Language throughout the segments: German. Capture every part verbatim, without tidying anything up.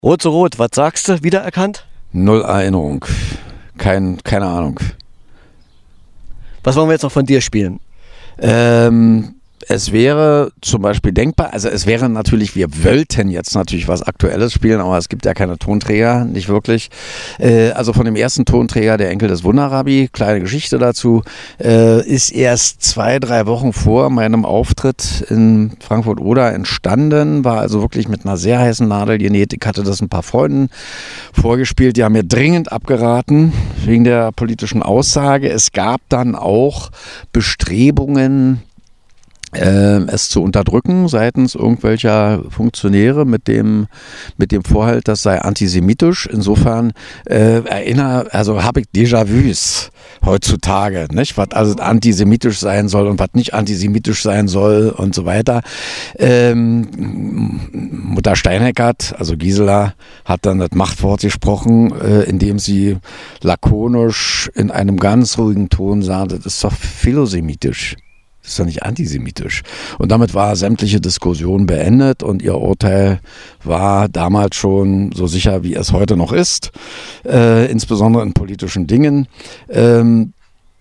Rot zu Rot, was sagst du? Wiedererkannt? Null Erinnerung. Kein, keine Ahnung. Was wollen wir jetzt noch von dir spielen? Ähm, es wäre zum Beispiel denkbar, also es wäre natürlich, wir wollten jetzt natürlich was Aktuelles spielen, aber es gibt ja keine Tonträger, nicht wirklich. Äh, also von dem ersten Tonträger, der Enkel des Wunderrabbi, kleine Geschichte dazu, äh, ist erst zwei, drei Wochen vor meinem Auftritt in Frankfurt-Oder entstanden, war also wirklich mit einer sehr heißen Nadel genäht. Ich hatte das ein paar Freunden vorgespielt, die haben mir dringend abgeraten wegen der politischen Aussage. Es gab dann auch Bestrebungen, Äh, es zu unterdrücken seitens irgendwelcher Funktionäre mit dem mit dem Vorhalt, das sei antisemitisch. Insofern äh, erinnere, also habe ich Déjà-vus heutzutage, nicht? Was also antisemitisch sein soll und was nicht antisemitisch sein soll und so weiter. Ähm, Mutter Steineckert, also Gisela, hat dann das Machtwort gesprochen, äh, indem sie lakonisch in einem ganz ruhigen Ton sagte, das ist doch philosemitisch. Das ist doch nicht antisemitisch. Und damit war sämtliche Diskussion beendet und ihr Urteil war damals schon so sicher, wie es heute noch ist, äh, insbesondere in politischen Dingen. Ähm,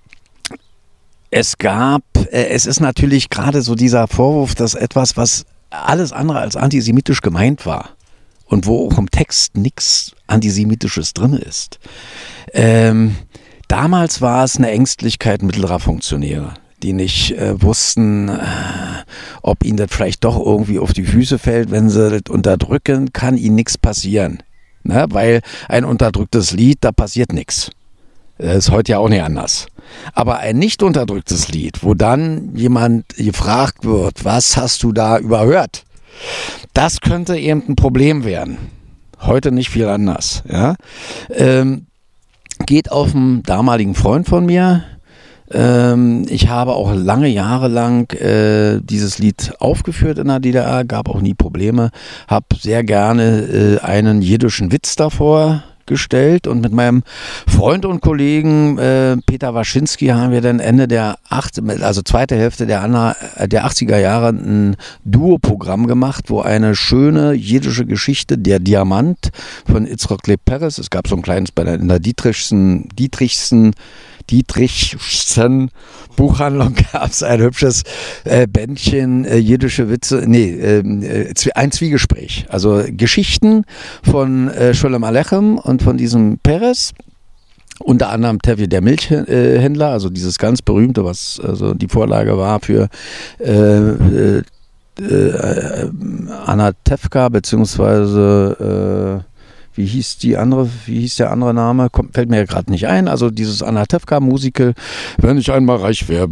es gab, äh, es ist natürlich gerade so dieser Vorwurf, dass etwas, was alles andere als antisemitisch gemeint war und wo auch im Text nichts Antisemitisches drin ist. Ähm, damals war es eine Ängstlichkeit mittlerer Funktionäre, die nicht äh, wussten, äh, ob ihnen das vielleicht doch irgendwie auf die Füße fällt. Wenn sie das unterdrücken, kann ihnen nichts passieren. Ne? Weil ein unterdrücktes Lied, da passiert nichts. Das ist heute ja auch nicht anders. Aber ein nicht unterdrücktes Lied, wo dann jemand gefragt wird, was hast du da überhört? Das könnte eben ein Problem werden. Heute nicht viel anders. Ja? Ähm, geht auf einen damaligen Freund von mir. Ich habe auch lange Jahre lang äh, dieses Lied aufgeführt in der D D R, gab auch nie Probleme, habe sehr gerne äh, einen jiddischen Witz davor gestellt und mit meinem Freund und Kollegen äh, Peter Waschinski haben wir dann Ende der acht, also zweite Hälfte der, Anna, der achtziger Jahre ein Duo-Programm gemacht, wo eine schöne jiddische Geschichte, der Diamant von Itzrok Leib Peres, es gab so ein kleines bei der, in der Dietrichsen, Dietrichsen Dietrichsen Buchhandlung gab es ein hübsches äh, Bändchen, äh, jiddische Witze, nee, äh, ein Zwiegespräch. Also Geschichten von äh, Sholem Alechem und von diesem Peres. Unter anderem Tevi der Milchhändler, also dieses ganz berühmte, was also die Vorlage war für äh, äh, äh, Anna Tefka, beziehungsweise äh, wie hieß die andere, wie hieß der andere Name? Kommt, fällt mir ja gerade nicht ein. Also dieses Anna Tefka-Musical, wenn ich einmal reich wäre.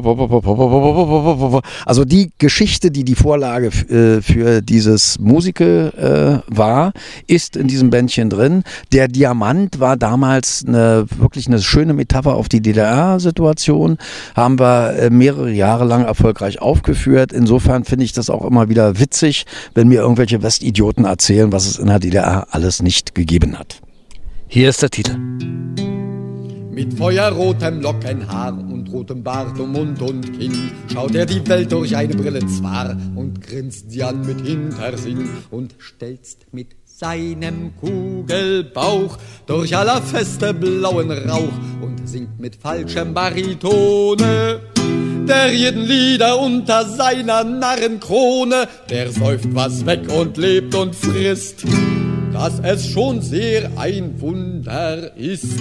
Also die Geschichte, die die Vorlage äh, für dieses Musical äh, war, ist in diesem Bändchen drin. Der Diamant war damals eine, wirklich eine schöne Metapher auf die D D R-Situation. Haben wir äh, mehrere Jahre lang erfolgreich aufgeführt. Insofern finde ich das auch immer wieder witzig, wenn mir irgendwelche Westidioten erzählen, was es in der D D R alles nicht gegeben hat. Hier ist der Titel. Mit feuerrotem Lockenhaar und rotem Bart um Mund und Kinn schaut er die Welt durch eine Brille zwar und grinst sie an mit Hintersinn und stelzt mit seinem Kugelbauch durch aller Feste blauen Rauch und singt mit falschem Baritone der jeden Lieder unter seiner Narrenkrone, der säuft was weg und lebt und frisst, dass es schon sehr ein Wunder ist.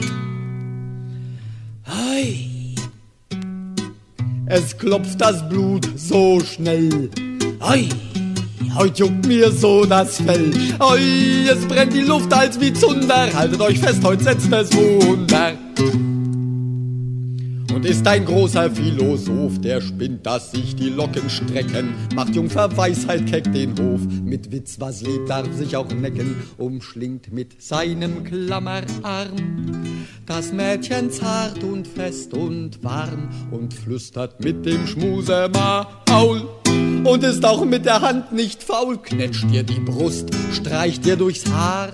Hei, es klopft das Blut so schnell. Hei, heut juckt mir so das Fell. Hei, es brennt die Luft als wie Zunder. Haltet euch fest, heut setzt es Wunder. Und ist ein großer Philosoph, der spinnt, dass sich die Locken strecken, macht Jungfer Weisheit keck den Hof, mit Witz, was lebt, darf sich auch necken, umschlingt mit seinem Klammerarm das Mädchen zart und fest und warm und flüstert mit dem Schmusemaul und ist auch mit der Hand nicht faul, knetscht dir die Brust, streicht dir durchs Haar.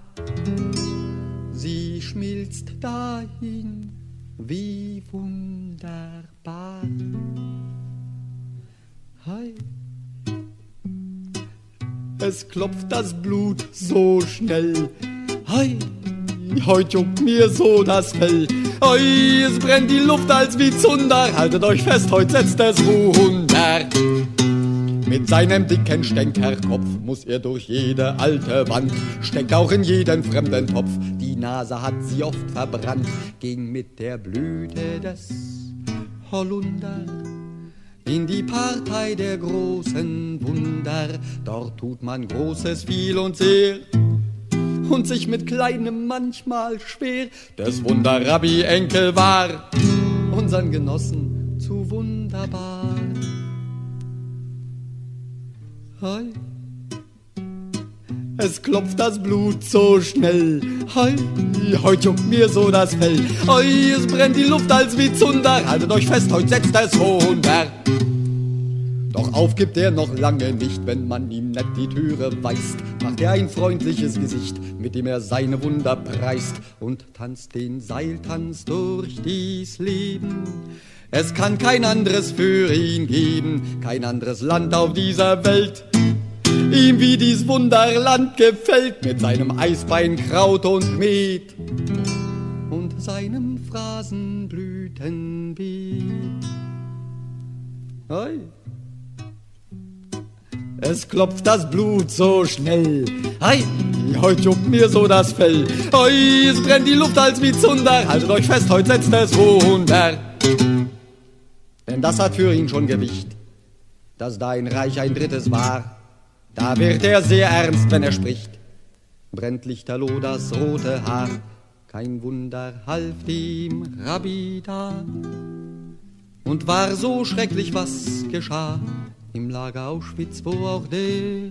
Sie schmilzt dahin, wie wunderbar. Hi. es klopft das Blut so schnell. Hei, heut juckt mir so das Fell. Hei, es brennt die Luft als wie Zunder. Haltet euch fest, heut setzt es Wunder. Mit seinem dicken Stänkerkopf muss er durch jede alte Wand, steckt auch in jeden fremden Topf. Die Nase hat sie oft verbrannt, ging mit der Blüte des Holunder in die Partei der großen Wunder. Dort tut man Großes viel und sehr und sich mit Kleinem manchmal schwer. Des Wunderrabbi-Enkel war unseren Genossen zu wunderbar. Hei, es klopft das Blut so schnell. Hei, heut juckt mir so das Fell. Hei, es brennt die Luft als wie Zunder. Haltet euch fest, heut setzt es Wunder. Doch aufgibt er noch lange nicht, wenn man ihm nett die Türe weist. Macht er ein freundliches Gesicht, mit dem er seine Wunder preist und tanzt den Seiltanz durch dies Leben. Es kann kein anderes für ihn geben, kein anderes Land auf dieser Welt. Ihm wie dies Wunderland gefällt, mit seinem Eisbein, Kraut und Met und seinem Phrasenblütenbeet. Hei. Es klopft das Blut so schnell. Hei, heut juckt mir so das Fell. Hei, es brennt die Luft als wie Zunder. Haltet euch fest, heut setzt es Wunder. Denn das hat für ihn schon Gewicht, dass da ein Reich ein drittes war. Da wird er sehr ernst, wenn er spricht. Brennt lichterloh das rote Haar. Kein Wunder half dem Rabbi da. Und war so schrecklich, was geschah im Lager Auschwitz, wo auch der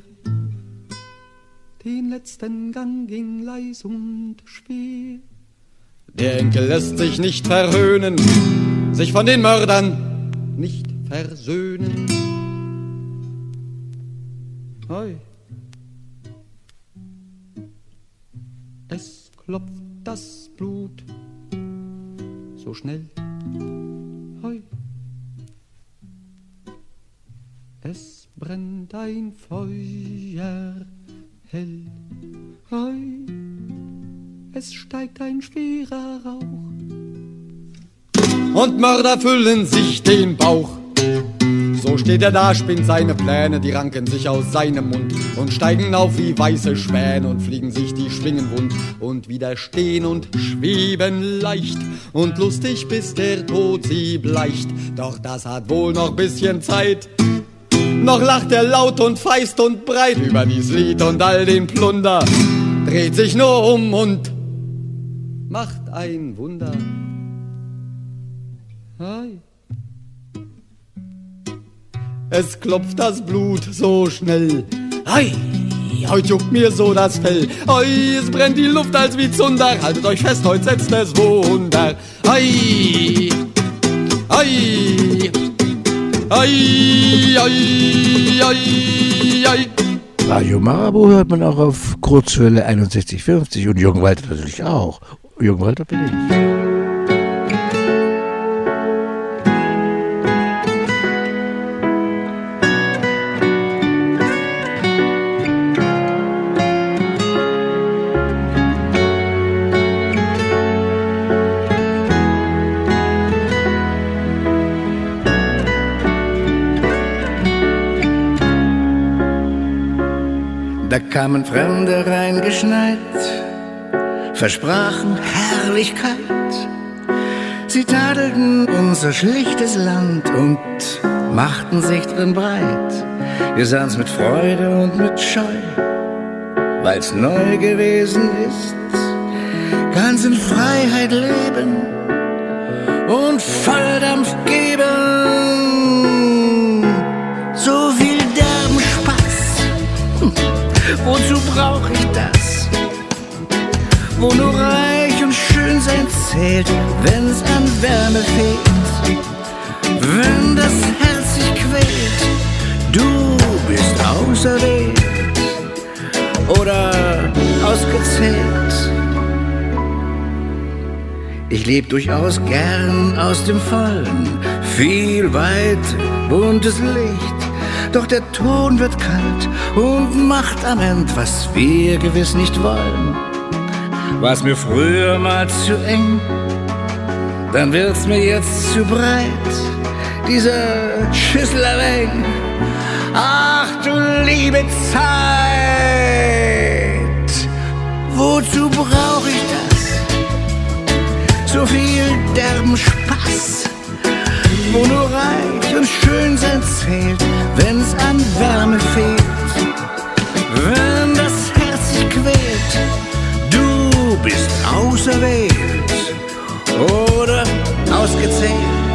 den letzten Gang ging leis und schwer. Der Enkel lässt sich nicht verhöhnen, sich von den Mördern nicht versöhnen. Hei. Es klopft das Blut so schnell. Hei. Es brennt ein Feuer hell. Hei. Es steigt ein schwerer Rauch. Und Mörder füllen sich den Bauch. So steht er da, spinnt seine Pläne, die ranken sich aus seinem Mund und steigen auf wie weiße Schwäne und fliegen sich die Schwingen wund und wieder stehen und schweben leicht und lustig, bis der Tod sie bleicht. Doch das hat wohl noch bisschen Zeit. Noch lacht er laut und feist und breit über dies Lied und all den Plunder, dreht sich nur um und macht ein Wunder. Hei. Es klopft das Blut so schnell. Hei, heut juckt mir so das Fell. Hei, es brennt die Luft als wie Zunder. Haltet euch fest, heut setzt es Wunder. Hei, hei, hei, hei, hei, hei. Radio Marabou hört man auch auf Kurzwelle einundsechzig fünfzig und Jürgen Walter natürlich auch. Jürgen Walter bin ich. Da kamen Fremde reingeschneit, versprachen Herrlichkeit. Sie tadelten unser schlichtes Land und machten sich drin breit. Wir sahen's mit Freude und mit Scheu, weil's neu gewesen ist. Ganz in Freiheit leben und Volldampf geben. So viel derben Spaß. Hm. Wozu brauch ich das? Wo nur reich und schön sein zählt, wenn's an Wärme fehlt, wenn das Herz sich quält. Du bist auserwählt oder ausgezählt. Ich leb durchaus gern aus dem Vollen, viel weit buntes Licht. Doch der Ton wird kalt und macht am Ende, was wir gewiss nicht wollen. War's mir früher mal zu eng, dann wird's mir jetzt zu breit. Diese Schüssel weg, ach du liebe Zeit, wozu brauch ich das? So viel derben Spaß, wo nur reich und schön sein zählt, wenn's an Wärme fehlt, wenn das Herz sich quält. Du bist auserwählt oder ausgezählt.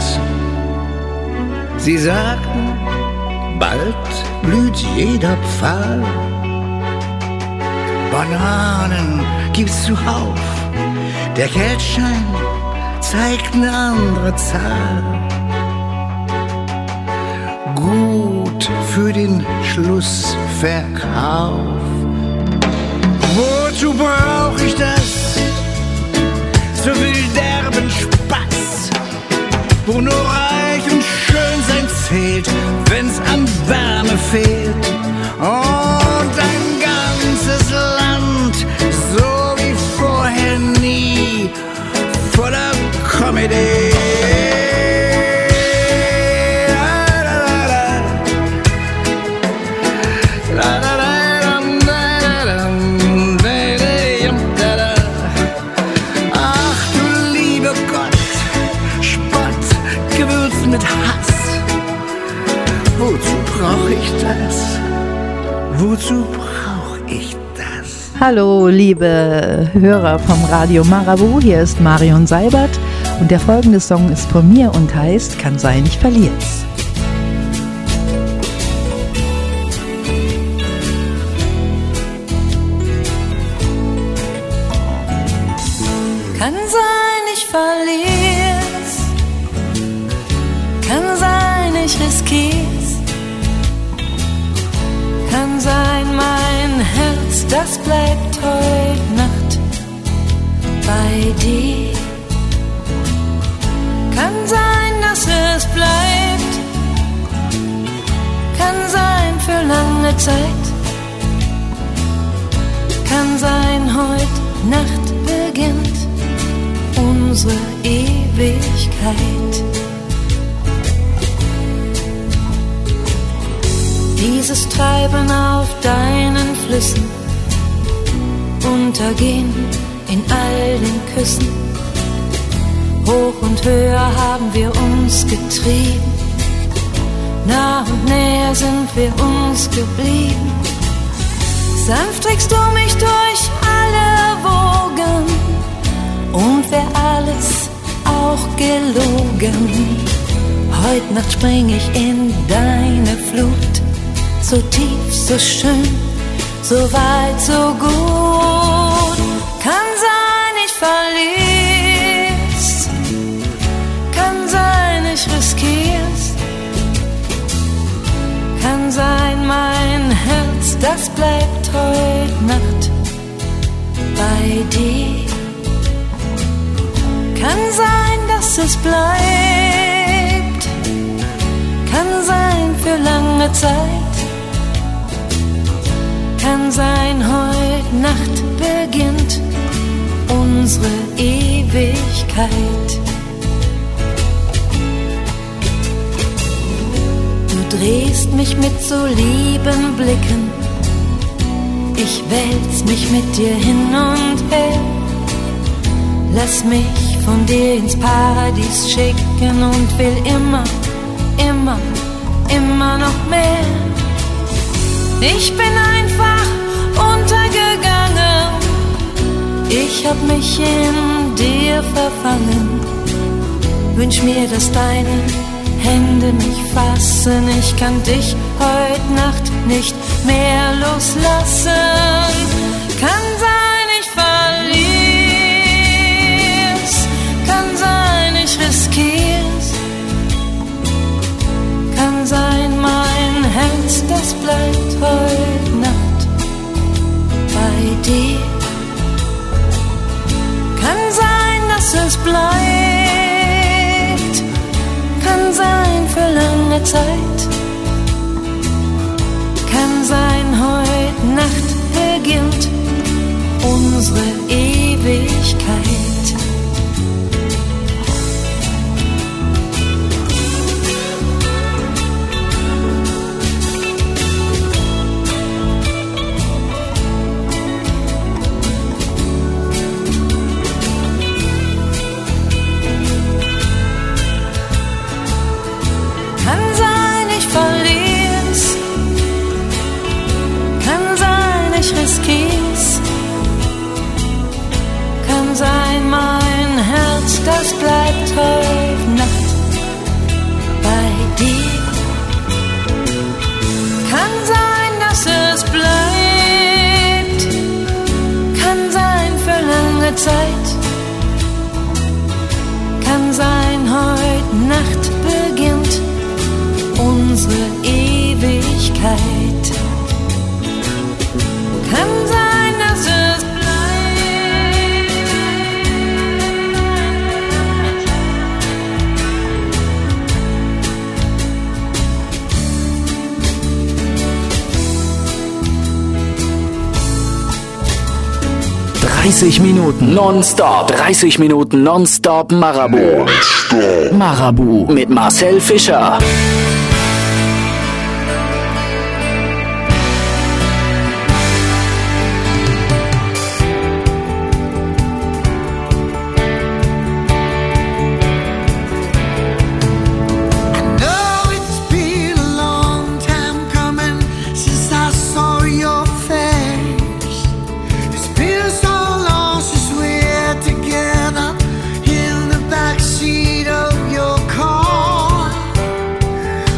Sie sagten, bald blüht jeder Pfahl. Bananen gibt's zuhauf, der Geldschein zeigt eine andere Zahl. Gut für den Schlussverkauf. Wozu brauch ich das? So viel derben Spaß, wo nur reich und schön sein zählt, wenn's an Wärme fehlt. Und ein ganzes Land, so wie vorher nie, voller Comedy. Mit Hass. Wozu brauch ich das? Wozu brauch ich das? Hallo, liebe Hörer vom Radio Marabu, hier ist Marion Seibert und der folgende Song ist von mir und heißt Kann sein, ich verlier's. Kann sein, ich verlier's. Kann sein, ich riskier's. Kann sein, mein Herz, das bleibt heut Nacht bei dir. Kann sein, dass es bleibt. Kann sein für lange Zeit. Kann sein, heut Nacht beginnt unsere Ewigkeit. Dieses Treiben auf deinen Flüssen, untergehen in all den Küssen. Hoch und höher haben wir uns getrieben, nah und näher sind wir uns geblieben. Sanft trägst du mich durch alle Wogen und wär alles auch gelogen. Heut Nacht spring ich in deine Flut. So tief, so schön, so weit, so gut. Kann sein, ich verlier's. Kann sein, ich riskier's. Kann sein, mein Herz, das bleibt heut Nacht bei dir. Kann sein, dass es bleibt. Kann sein für lange Zeit. Kann sein, heut Nacht beginnt unsere Ewigkeit. Du drehst mich mit so lieben Blicken, ich wälz mich mit dir hin und her. Lass mich von dir ins Paradies schicken und will immer, immer, immer noch mehr. Ich bin einfach untergegangen, ich hab mich in dir verfangen. Wünsch mir, dass deine Hände mich fassen, ich kann dich heut Nacht nicht mehr loslassen. Kann sein, ich verlier's, kann sein, ich riskier's. Kann sein, mein Herz, das bleibt heut Nacht bei dir. Kann sein, dass es bleibt. Kann sein für lange Zeit. beginnt unsere Ewigkeit. Das bleibt heute Nacht bei dir. Kann sein, dass es bleibt, kann sein für lange Zeit, kann sein, heute Nacht beginnt unsere Ewigkeit. Kann sein, dass es dreißig Minuten nonstop. dreißig Minuten nonstop Marabout. Marabout mit Marcel Fischer. Together in the backseat of your car.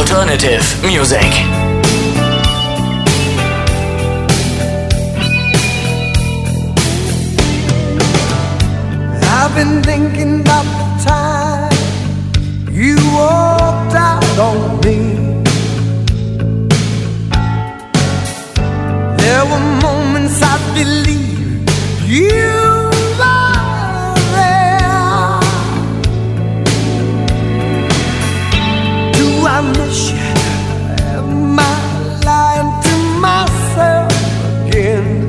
Alternative Music. I've been thinking about the time you walked out on me. There were moments I believed you were there. Do I miss you? Am I lying to myself again?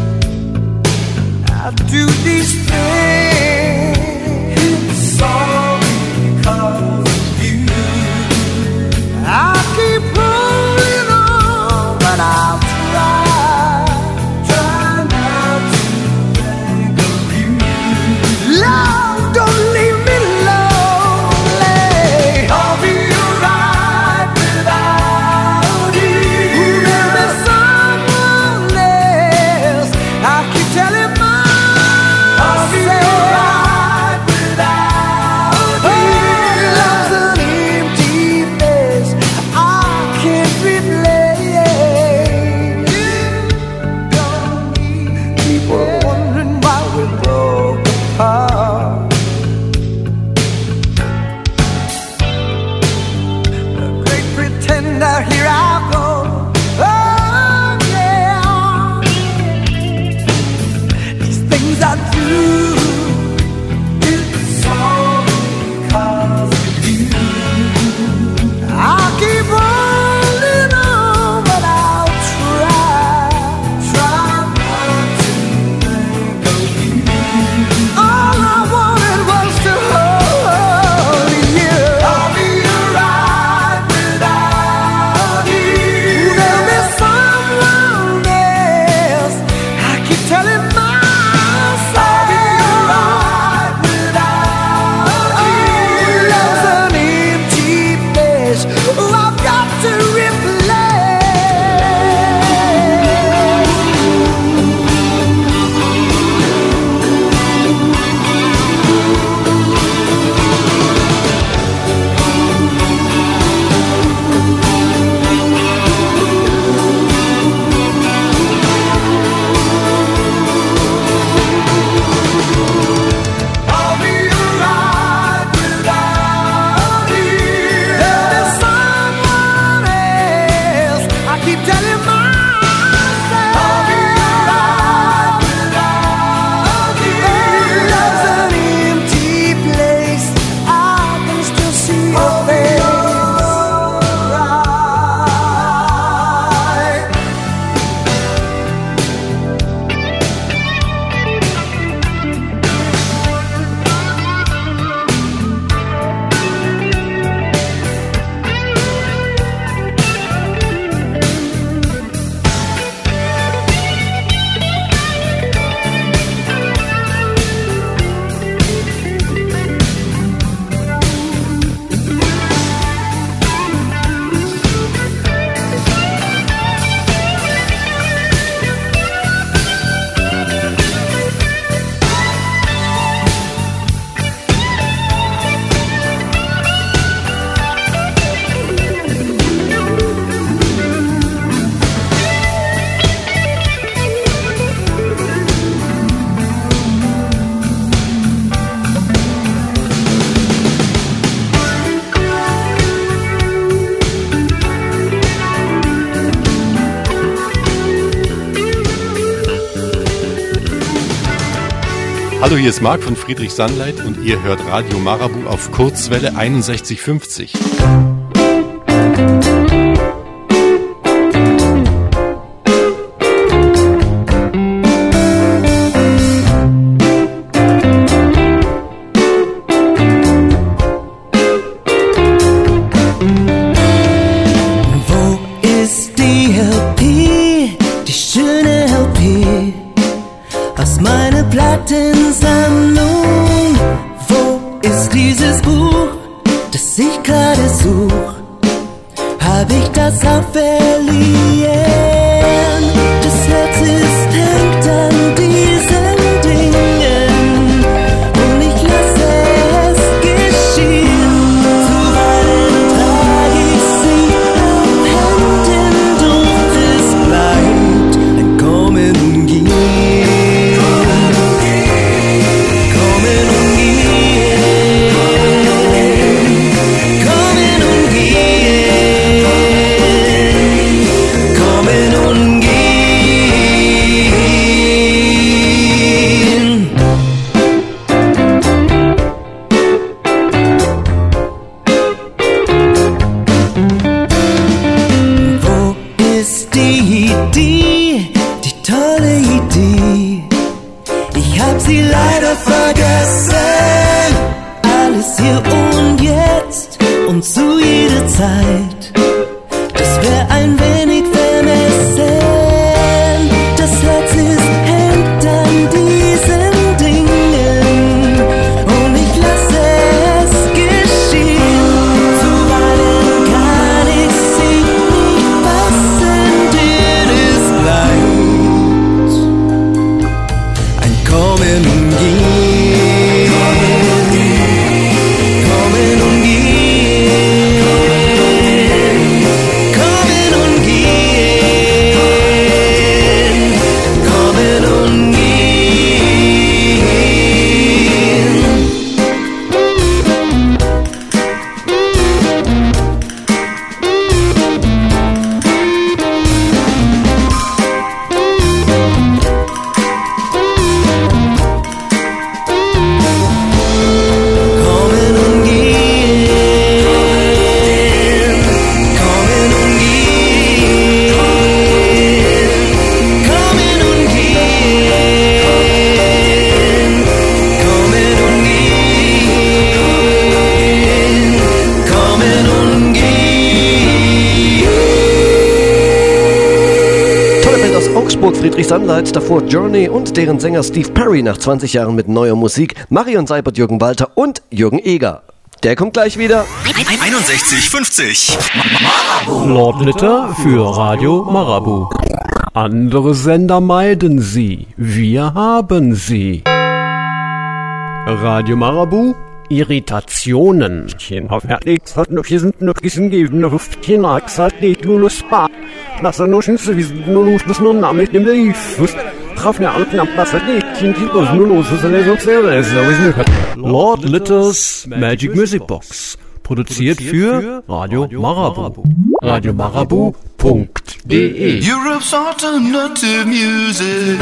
I do these things, it's all because of you. I keep holding on, but I'll try, try not to think of you. Love, don't leave me lonely. I'll be alright without you. There'll be someone else. I keep telling my here I go, oh yeah. These things I do, it's all because of you. I keep holding on, but I'll try, try not to think of you. All I wanted was to hold you. I'll be alright without you. There'll be someone else. I keep telling myself I'll be alright without you. Love's an empty place. Oh, I've got to replace. I'll be alright without you. There'll be someone else. I keep telling myself I'll be alright without you. Love's an empty place. I can still see your face. Hallo, hier ist Marc von Friedrich Sandleit und ihr hört Radio Marabu auf Kurzwelle einundsechzig fünfzig. Wo ist die L P, die schöne L P aus meiner Plattensammlung? Wo ist dieses Buch, das ich gerade such? Hab ich das auch verliehen? Das Herz ist hängt an diesen Dingen und ich lasse es geschehen. Zuweilen trag ich sie Hamburg Friedrich Sandleit, davor Journey und deren Sänger Steve Perry nach zwanzig Jahren mit neuer Musik, Marion Seibert, Jürgen Walter und Jürgen Eger. Der kommt gleich wieder. einundsechzig fünfzig Lord Litter für Radio Marabu. Andere Sender meiden Sie, wir haben sie. Radio Marabu, Irritationen. Lord Litters Magic Music Box. Produziert für Radio Marabu. radio marabu punkt de. Europe's Alternative Music.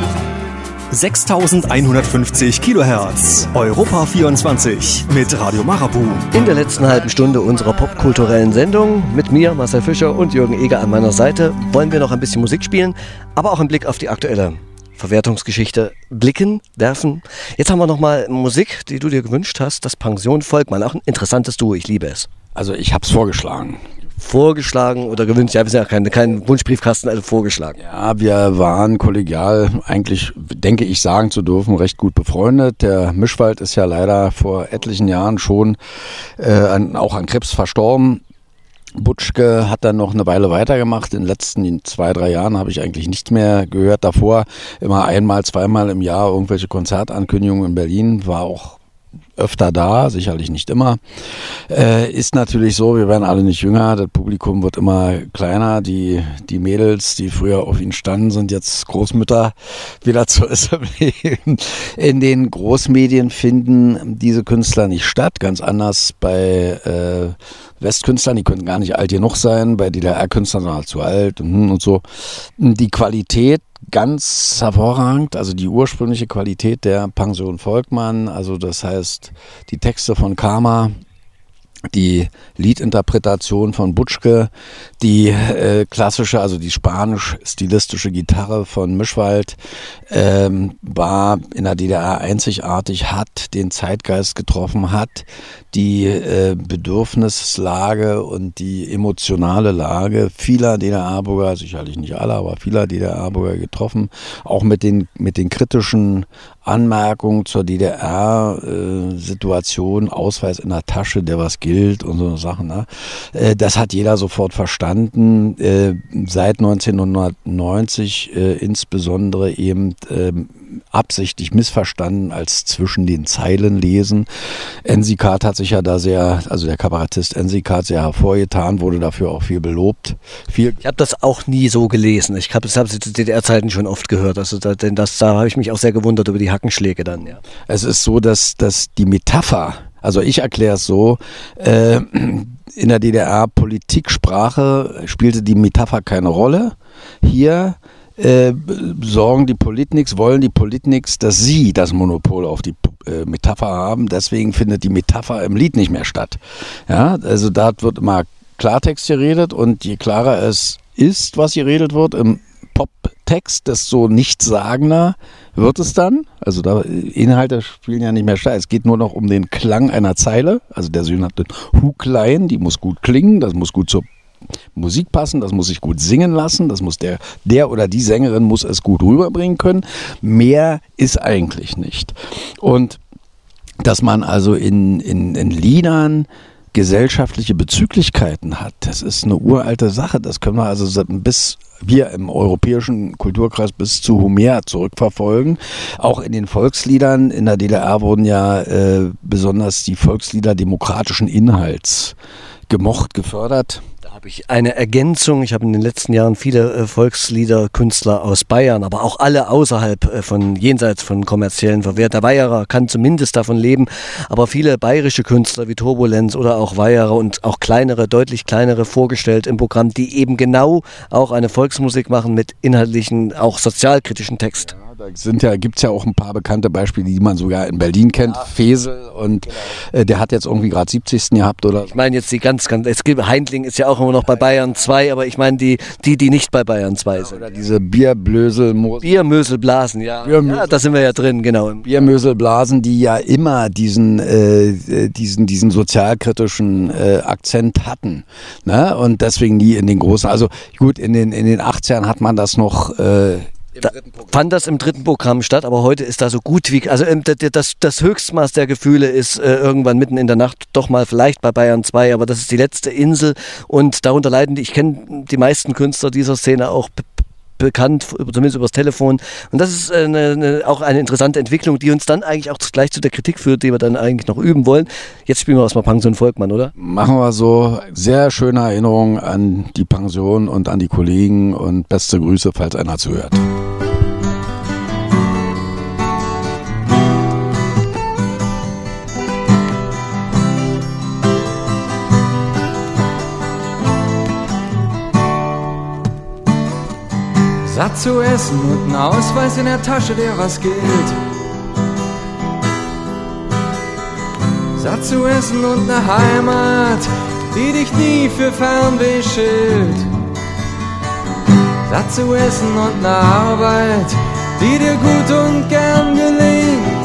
sechstausendeinhundertfünfzig Kilohertz, Europa vierundzwanzig mit Radio Marabu. In der letzten halben Stunde unserer popkulturellen Sendung mit mir, Marcel Fischer und Jürgen Eger an meiner Seite wollen wir noch ein bisschen Musik spielen, aber auch einen Blick auf die aktuelle Verwertungsgeschichte blicken, werfen. Jetzt haben wir nochmal Musik, die du dir gewünscht hast, das Pension Volkmann. Auch ein interessantes Duo, ich liebe es. Also ich habe es vorgeschlagen. Vorgeschlagen oder gewünscht? Ja, wir sind ja kein, kein Wunschbriefkasten, also vorgeschlagen. Ja, wir waren kollegial, eigentlich, denke ich, sagen zu dürfen, recht gut befreundet. Der Mischwald ist ja leider vor etlichen Jahren schon äh, an, auch an Krebs verstorben. Butschke hat dann noch eine Weile weitergemacht. In den letzten zwei, drei Jahren habe ich eigentlich nichts mehr gehört. Davor immer einmal, zweimal im Jahr irgendwelche Konzertankündigungen in Berlin, war auch öfter da, sicherlich nicht immer. Äh, ist natürlich so, wir werden alle nicht jünger, das Publikum wird immer kleiner, die, die Mädels, die früher auf ihn standen, sind jetzt Großmütter, wie das so ist im Leben. In den Großmedien finden diese Künstler nicht statt, ganz anders bei äh, Westkünstlern, die können gar nicht alt genug sein, bei D D R-Künstlern sind halt zu alt und, und so. Die Qualität ganz hervorragend, also die ursprüngliche Qualität der Pension Volkmann, also das heißt die Texte von Karma, die Liedinterpretation von Butschke, die äh, klassische, also die spanisch-stilistische Gitarre von Mischwald, ähm, war in der D D R einzigartig, hat den Zeitgeist getroffen, hat die äh, Bedürfnislage und die emotionale Lage vieler D D R-Bürger, sicherlich nicht alle, aber vieler D D R-Bürger getroffen, auch mit den, mit den kritischen Anmerkungen zur D D R-Situation, äh, Ausweis in der Tasche, der was gilt und so Sachen. Ne? Äh, das hat jeder sofort verstanden. Äh, seit neunzehnhundertneunzig äh, insbesondere eben äh, absichtlich missverstanden als zwischen den Zeilen lesen. Ensikat hat sich ja da sehr, also der Kabarettist Ensikat sehr hervorgetan, wurde dafür auch viel belobt. Viel ich habe das auch nie so gelesen. Ich habe es zu D D R-Zeiten schon oft gehört. Also da, denn das, da habe ich mich auch sehr gewundert über die Hackenschläge dann. Ja. Es ist so, dass, dass die Metapher, also ich erkläre es so, äh, in der D D R Politiksprache spielte die Metapher keine Rolle. Hier Äh, sorgen die Politniks, wollen die Politniks, dass sie das Monopol auf die äh, Metapher haben. Deswegen findet die Metapher im Lied nicht mehr statt. Ja, also da wird immer Klartext geredet und je klarer es ist, was geredet wird im Poptext, desto nichtssagender wird es dann. Also da Inhalte spielen ja nicht mehr statt. Es geht nur noch um den Klang einer Zeile, also der sogenannte Hookline, die muss gut klingen, das muss gut zur Musik passen, das muss sich gut singen lassen, das muss der, der oder die Sängerin muss es gut rüberbringen können. Mehr ist eigentlich nicht. Und dass man also in, in, in Liedern gesellschaftliche Bezüglichkeiten hat, das ist eine uralte Sache. Das können wir also bis wir im europäischen Kulturkreis bis zu Homer zurückverfolgen. Auch in den Volksliedern in der D D R wurden ja äh, besonders die Volkslieder demokratischen Inhalts gemocht, gefördert. Habe ich eine Ergänzung. Ich habe in den letzten Jahren viele äh, Volksliederkünstler aus Bayern, aber auch alle außerhalb äh, von, jenseits von kommerziellen Verwerten. Der Weierer kann zumindest davon leben, aber viele bayerische Künstler wie Turbulenz oder auch Weierer und auch kleinere, deutlich kleinere vorgestellt im Programm, die eben genau auch eine Volksmusik machen mit inhaltlichen, auch sozialkritischen Text. Da sind ja, gibt's ja auch ein paar bekannte Beispiele, die man sogar in Berlin kennt. Ja. Fesel und genau. äh, der hat jetzt irgendwie gerade siebzigsten gehabt, oder? Ich meine jetzt die ganz, ganz, es gibt, Heindling ist ja auch immer noch bei Bayern zwei, aber ich meine die, die, die nicht bei Bayern zwei sind. Oder diese Bierblösel, Biermöselblasen, ja. Biermösel. Ja, da sind wir ja drin, genau. Biermöselblasen, die ja immer diesen, äh, diesen, diesen sozialkritischen äh, Akzent hatten, ne? Und deswegen nie in den großen, also gut, in den, in den achtzigern hat man das noch äh, Da fand das im dritten Programm statt, aber heute ist da so gut wie, also ähm, das, das Höchstmaß der Gefühle ist äh, irgendwann mitten in der Nacht doch mal vielleicht bei Bayern zwei, aber das ist die letzte Insel und darunter leiden die, ich kenne die meisten Künstler dieser Szene auch be- bekannt, zumindest übers Telefon und das ist eine, eine, auch eine interessante Entwicklung, die uns dann eigentlich auch gleich zu der Kritik führt, die wir dann eigentlich noch üben wollen. Jetzt spielen wir erstmal Pension Volkmann, oder? Machen wir so. Sehr schöne Erinnerungen an die Pension und an die Kollegen und beste Grüße, falls einer zuhört. Satt zu essen und ein Ausweis in der Tasche, der was gilt. Satt zu essen und eine Heimat, die dich nie für Fernweh schilt. Satt zu essen und eine Arbeit, die dir gut und gern gelingt.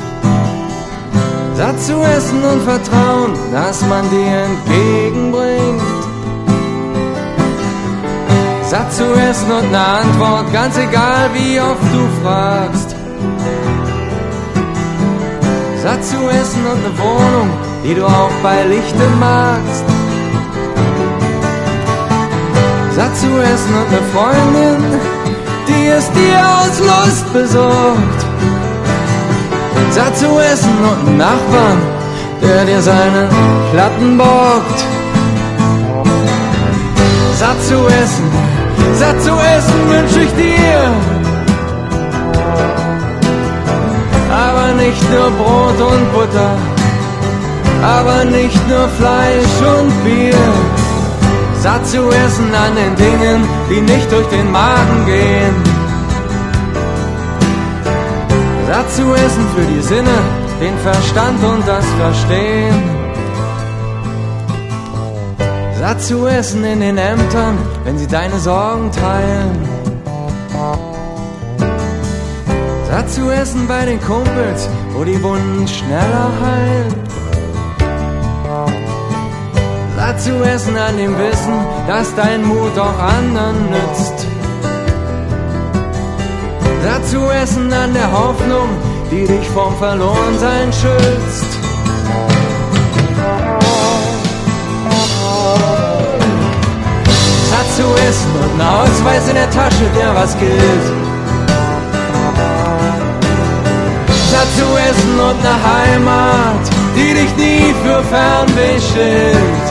Satt zu essen und Vertrauen, das man dir entgegenbringt. Satt zu essen und eine Antwort, ganz egal wie oft du fragst. Satt zu essen und eine Wohnung, die du auch bei Lichte magst. Satt zu essen und eine Freundin, die es dir aus Lust besorgt. Satt zu essen und einen Nachbarn, der dir seine Platten borgt. Satt zu essen, satt zu essen wünsch ich dir, aber nicht nur Brot und Butter, aber nicht nur Fleisch und Bier. Satt zu essen an den Dingen, die nicht durch den Magen gehen. Satt zu essen für die Sinne, den Verstand und das Verstehen. Satt zu essen in den Ämtern, wenn sie deine Sorgen teilen. Satt zu essen bei den Kumpels, wo die Wunden schneller heilen. Satt zu essen an dem Wissen, dass dein Mut auch anderen nützt. Satt zu essen an der Hoffnung, die dich vom Verlorensein schützt. Satt zu essen und ein Ausweis in der Tasche, der was gilt. Satt zu essen und eine Heimat, die dich nie für Fernweh schilt.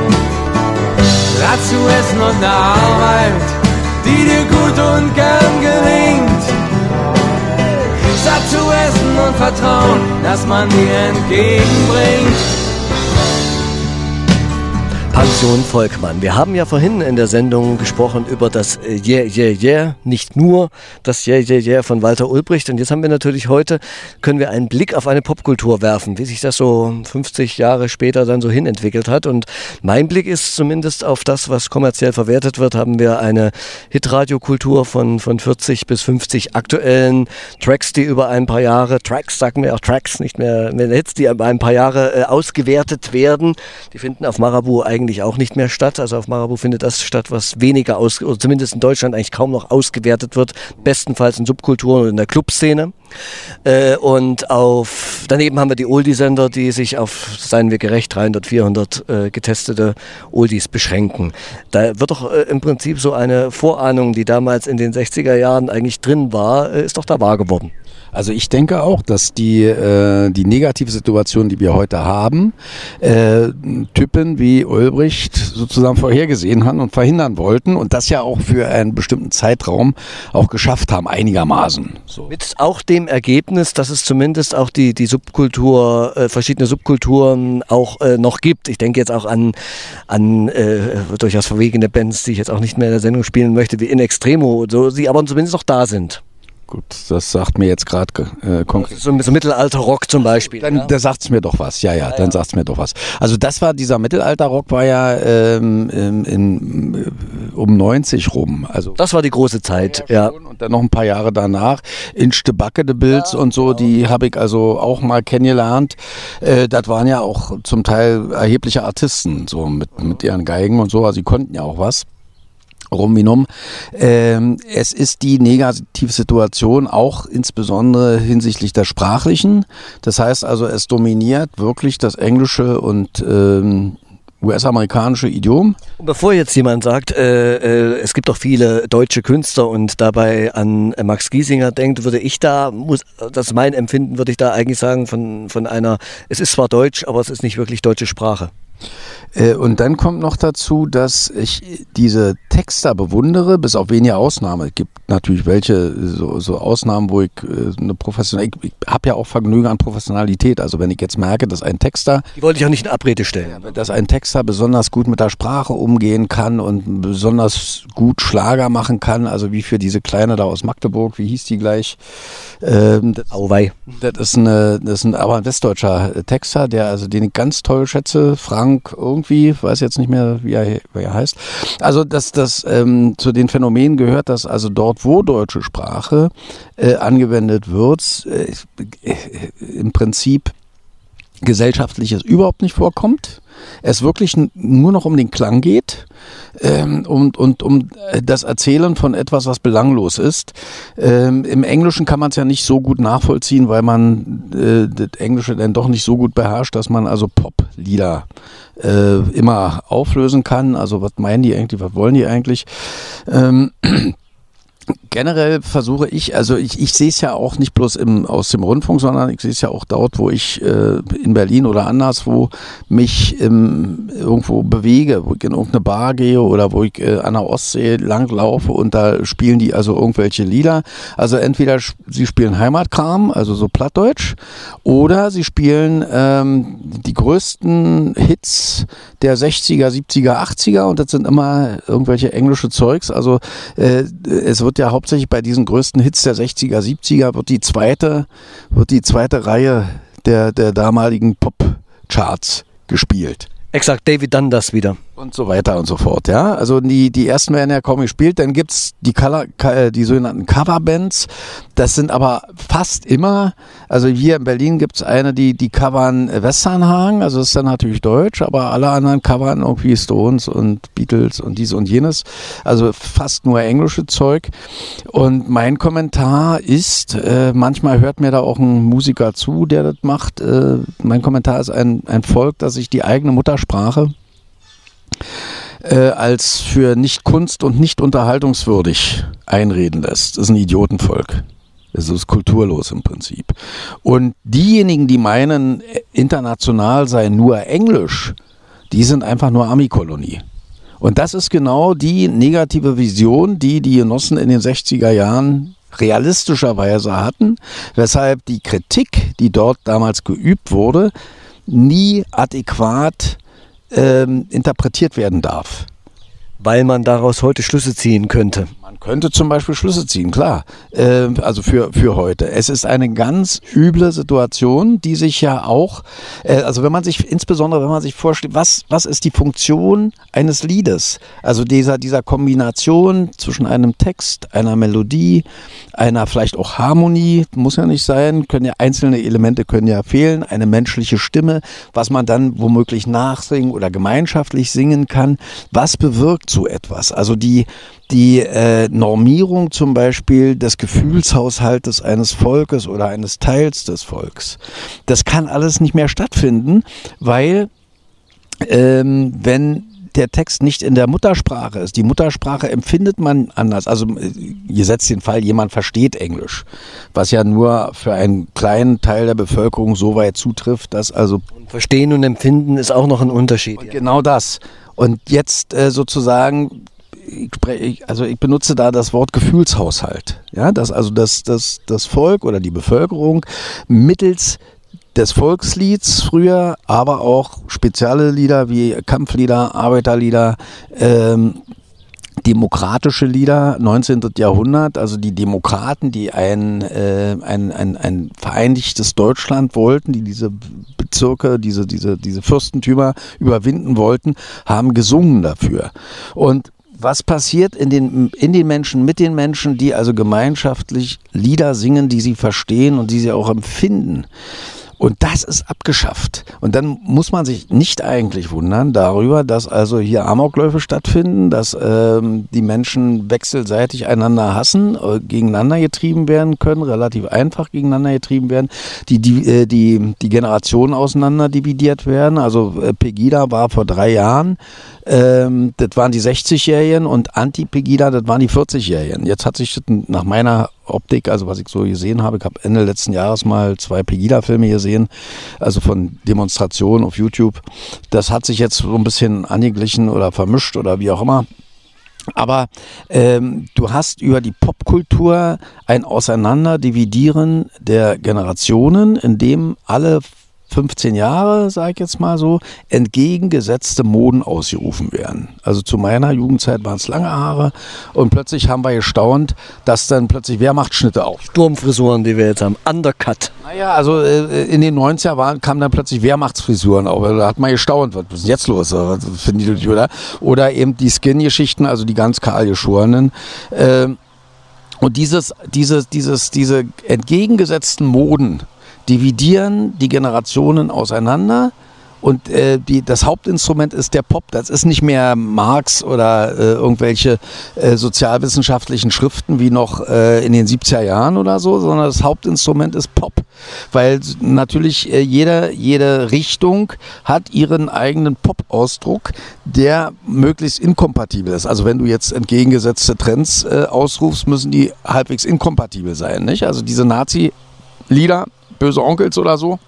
Satt zu essen und eine Arbeit, die dir gut und gern gelingt. Satt zu essen und Vertrauen, das man dir entgegenbringt. Pension Volkmann. Wir haben ja vorhin in der Sendung gesprochen über das Yeah, Yeah, Yeah, nicht nur das Yeah, Yeah, Yeah von Walter Ulbricht. Und jetzt haben wir natürlich heute, können wir einen Blick auf eine Popkultur werfen, wie sich das so fünfzig Jahre später dann so hin entwickelt hat. Und mein Blick ist zumindest auf das, was kommerziell verwertet wird, haben wir eine Hitradiokultur von, von vierzig bis fünfzig aktuellen Tracks, die über ein paar Jahre, Tracks, sagen wir auch Tracks, nicht mehr, mehr Hits, die über ein paar Jahre äh, ausgewertet werden. Die finden auf Marabu eigentlich auch nicht mehr statt. Also auf Marabu findet das statt, was weniger aus, oder zumindest in Deutschland eigentlich kaum noch ausgewertet wird. Bestenfalls in Subkulturen und in der Clubszene. Äh, und auf, daneben haben wir die Oldie-Sender, die sich auf, seien wir gerecht, dreihundert, vierhundert äh, getestete Oldies beschränken. Da wird doch äh, im Prinzip so eine Vorahnung, die damals in den sechziger Jahren eigentlich drin war, äh, ist doch da wahr geworden. Also ich denke auch, dass die, äh, die negative Situation, die wir heute haben, äh, Typen wie Ulbricht sozusagen vorhergesehen haben und verhindern wollten und das ja auch für einen bestimmten Zeitraum auch geschafft haben, einigermaßen. So. Mit auch dem Ergebnis, dass es zumindest auch die, die Subkultur, äh, verschiedene Subkulturen auch äh, noch gibt. Ich denke jetzt auch an, an äh, durchaus verwegene Bands, die ich jetzt auch nicht mehr in der Sendung spielen möchte, wie In Extremo, so, die aber zumindest noch da sind. Gut, das sagt mir jetzt gerade äh, konkret. So, so Mittelalter-Rock zum Beispiel. Dann, ja? Da sagt's mir doch was, ja, ja, ja dann ja. sagt's mir doch was. Also das war, dieser Mittelalter-Rock war ja ähm, in, in, um neunzig rum. Also das war die große Zeit, ja. Und dann noch ein paar Jahre danach, Inchte Backe de Bilds ja, und so, genau. Die habe ich also auch mal kennengelernt. Äh, das waren ja auch zum Teil erhebliche Artisten, so mit, mit ihren Geigen und so, also sie konnten ja auch was. rum wie numm. Ähm, es ist die Negativsituation auch insbesondere hinsichtlich der Sprachlichen. Das heißt also, es dominiert wirklich das Englische und ähm, U S-amerikanische Idiom. Und bevor jetzt jemand sagt, äh, äh, es gibt doch viele deutsche Künstler und dabei an Max Giesinger denkt, würde ich da, muss, das ist mein Empfinden, würde ich da eigentlich sagen, von, von einer, es ist zwar Deutsch, aber es ist nicht wirklich deutsche Sprache. Und dann kommt noch dazu, dass ich diese Texter bewundere, bis auf wenige Ausnahmen. Es gibt natürlich welche so, so Ausnahmen, wo ich eine professionelle, ich, ich habe ja auch Vergnügen an Professionalität. Also wenn ich jetzt merke, dass ein Texter, die wollte ich auch nicht in Abrede stellen, dass ein Texter besonders gut mit der Sprache umgehen kann und besonders gut Schlager machen kann, also wie für diese Kleine da aus Magdeburg, wie hieß die gleich? Ähm, das, Auweih. Das ist eine, das ist ein, aber ein westdeutscher Texter, der also den ich ganz toll schätze, Frank irgendwie, weiß jetzt nicht mehr, wie er, wie er heißt. Also dass das ähm, zu den Phänomenen gehört, dass also dort, wo deutsche Sprache äh, angewendet wird, äh, äh, im Prinzip Gesellschaftliches überhaupt nicht vorkommt. Es wirklich nur noch um den Klang geht ähm, und, und um das Erzählen von etwas, was belanglos ist. Ähm, Im Englischen kann man es ja nicht so gut nachvollziehen, weil man äh, das Englische dann doch nicht so gut beherrscht, dass man also Pop-Lieder äh, immer auflösen kann. Also was meinen die eigentlich, was wollen die eigentlich? Ähm, Generell versuche ich, also ich, ich sehe es ja auch nicht bloß im, aus dem Rundfunk, sondern ich sehe es ja auch dort, wo ich äh, in Berlin oder anderswo mich ähm, irgendwo bewege, wo ich in irgendeine Bar gehe oder wo ich äh, an der Ostsee langlaufe und da spielen die also irgendwelche Lieder. Also entweder sie spielen Heimatkram, also so Plattdeutsch, oder sie spielen ähm, die größten Hits der sechziger, siebziger, achtziger und das sind immer irgendwelche englische Zeugs. Also äh, es wird ja hauptsächlich bei diesen größten Hits der sechziger, siebziger wird die zweite, wird die zweite Reihe der, der damaligen Pop-Charts gespielt. Exakt, David Dundas wieder. Und so weiter und so fort, ja. Also die, die ersten werden ja kaum gespielt, dann gibt's die Color, die sogenannten Coverbands. Das sind aber fast immer, also hier in Berlin gibt's eine, die, die covern Westernhagen, also das ist dann natürlich deutsch, aber alle anderen covern irgendwie Stones und Beatles und dies und jenes. Also fast nur englische Zeug. Und mein Kommentar ist, äh, manchmal hört mir da auch ein Musiker zu, der das macht. Äh, mein Kommentar ist ein, ein Volk, das sich die eigene Muttersprache Äh, als für nicht kunst- und nicht unterhaltungswürdig einreden lässt. Das ist ein Idiotenvolk. Das ist kulturlos im Prinzip. Und diejenigen, die meinen, international sei nur Englisch, die sind einfach nur Army-Kolonie. Und das ist genau die negative Vision, die die Genossen in den sechziger Jahren realistischerweise hatten, weshalb die Kritik, die dort damals geübt wurde, nie adäquat Ähm, interpretiert werden darf. Weil man daraus heute Schlüsse ziehen könnte. Man könnte zum Beispiel Schlüsse ziehen, klar. Äh, also für, für heute. Es ist eine ganz üble Situation, die sich ja auch, äh, also wenn man sich, insbesondere wenn man sich vorstellt, was, was ist die Funktion eines Liedes? Also dieser, dieser Kombination zwischen einem Text, einer Melodie, einer vielleicht auch Harmonie, muss ja nicht sein, können ja einzelne Elemente können ja fehlen, eine menschliche Stimme, was man dann womöglich nachsingen oder gemeinschaftlich singen kann. Was bewirkt so etwas? Also die, die äh, Normierung zum Beispiel des Gefühlshaushaltes eines Volkes oder eines Teils des Volks. Das kann alles nicht mehr stattfinden, weil ähm, wenn der Text nicht in der Muttersprache ist. Die Muttersprache empfindet man anders. Also ihr setzt den Fall, jemand versteht Englisch, was ja nur für einen kleinen Teil der Bevölkerung so weit zutrifft, dass also... Verstehen und Empfinden ist auch noch ein Unterschied. Ja. Genau das. Und jetzt äh, sozusagen... Ich spreche, also ich benutze da das Wort Gefühlshaushalt. Ja, dass also das, das, das Volk oder die Bevölkerung mittels des Volkslieds früher, aber auch spezielle Lieder wie Kampflieder, Arbeiterlieder, ähm, demokratische Lieder, neunzehnten Jahrhundert, also die Demokraten, die ein, äh, ein, ein, ein vereinigtes Deutschland wollten, die diese Bezirke, diese, diese, diese Fürstentümer überwinden wollten, haben gesungen dafür. Und was passiert in den, in den Menschen, mit den Menschen, die also gemeinschaftlich Lieder singen, die sie verstehen und die sie auch empfinden? Und das ist abgeschafft. Und dann muss man sich nicht eigentlich wundern darüber, dass also hier Amokläufe stattfinden, dass ähm, die Menschen wechselseitig einander hassen, äh, gegeneinander getrieben werden können, relativ einfach gegeneinander getrieben werden, die die, äh, die, die Generationen auseinander dividiert werden. Also äh, Pegida war vor drei Jahren, ähm, das waren die sechzigjährigen und Anti-Pegida, das waren die vierzigjährigen. Jetzt hat sich das nach meiner Optik, also was ich so gesehen habe, ich habe Ende letzten Jahres mal zwei Pegida-Filme gesehen, also von Demonstrationen auf YouTube. Das hat sich jetzt so ein bisschen angeglichen oder vermischt oder wie auch immer. Aber ähm, du hast über die Popkultur ein Auseinanderdividieren der Generationen, in dem alle fünfzehn Jahre, sage ich jetzt mal so, entgegengesetzte Moden ausgerufen werden. Also zu meiner Jugendzeit waren es lange Haare und plötzlich haben wir gestaunt, dass dann plötzlich Wehrmachtsschnitte auf. Sturmfrisuren, die wir jetzt haben, Undercut. Naja, also äh, in den neunziger waren, kamen dann plötzlich Wehrmachtsfrisuren auf. Da hat man gestaunt, was ist denn jetzt los? Was finden die, oder? Oder eben die Skin-Geschichten, also die ganz kahl geschorenen. Äh, und dieses, dieses, dieses, diese entgegengesetzten Moden dividieren die Generationen auseinander und äh, die, das Hauptinstrument ist der Pop. Das ist nicht mehr Marx oder äh, irgendwelche äh, sozialwissenschaftlichen Schriften wie noch äh, in den siebziger Jahren oder so, sondern das Hauptinstrument ist Pop. Weil natürlich äh, jeder, jede Richtung hat ihren eigenen Pop-Ausdruck, der möglichst inkompatibel ist. Also wenn du jetzt entgegengesetzte Trends äh, ausrufst, müssen die halbwegs inkompatibel sein, nicht? Also diese Nazi-Lieder, Böse Onkels oder so.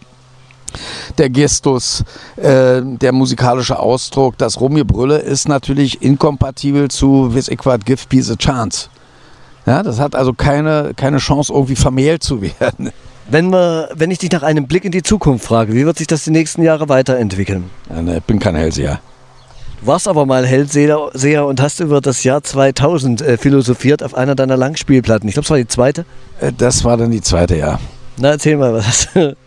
Der Gestus, äh, der musikalische Ausdruck, das Rumgebrülle ist natürlich inkompatibel zu Weiß ich was, Give Peace a Chance. Ja, das hat also keine, keine Chance, irgendwie vermählt zu werden. Wenn, wir, wenn ich dich nach einem Blick in die Zukunft frage, wie wird sich das die nächsten Jahre weiterentwickeln? Ja, ne, ich bin kein Hellseher. Du warst aber mal Hellseher und hast über das Jahr zweitausend äh, philosophiert auf einer deiner Langspielplatten. Ich glaube, es war die zweite. Äh, das war dann die zweite, ja. Na, erzähl mal was.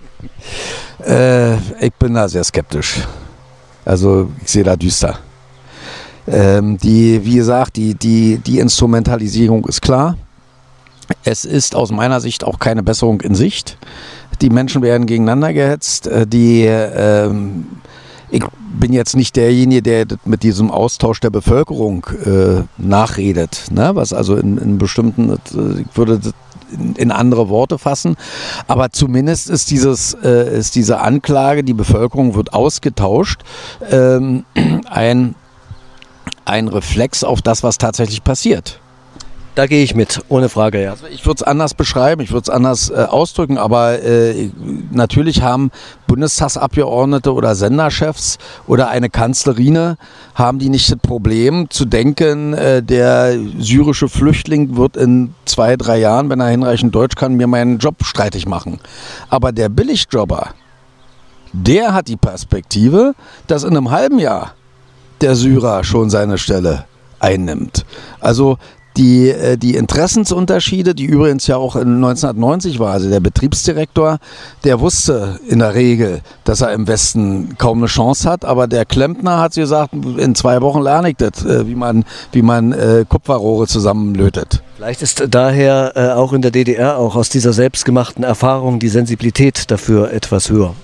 äh, ich bin da sehr skeptisch. Also ich sehe da düster. Ähm, die, wie gesagt, die, die, die Instrumentalisierung ist klar. Es ist aus meiner Sicht auch keine Besserung in Sicht. Die Menschen werden gegeneinander gehetzt. Die, ähm, ich bin jetzt nicht derjenige, der mit diesem Austausch der Bevölkerung äh, nachredet. Ne? Was also in, in bestimmten, ich würde das in andere Worte fassen, aber zumindest ist dieses äh, ist diese Anklage, die Bevölkerung wird ausgetauscht, ähm, ein, ein Reflex auf das, was tatsächlich passiert. Da gehe ich mit, ohne Frage, ja. Also ich würde es anders beschreiben, ich würde es anders äh, ausdrücken, aber äh, natürlich haben Bundestagsabgeordnete oder Senderchefs oder eine Kanzlerine, haben die nicht das Problem zu denken, äh, der syrische Flüchtling wird in zwei, drei Jahren, wenn er hinreichend Deutsch kann, mir meinen Job streitig machen. Aber der Billigjobber, der hat die Perspektive, dass in einem halben Jahr der Syrer schon seine Stelle einnimmt. Also Die, die Interessensunterschiede, die übrigens ja auch in neunzehnhundertneunzig war, also der Betriebsdirektor, der wusste in der Regel, dass er im Westen kaum eine Chance hat, aber der Klempner hat gesagt, in zwei Wochen lerne ich das, wie man, wie man äh, Kupferrohre zusammenlötet. Vielleicht ist daher äh, auch in der D D R, auch aus dieser selbstgemachten Erfahrung, die Sensibilität dafür etwas höher.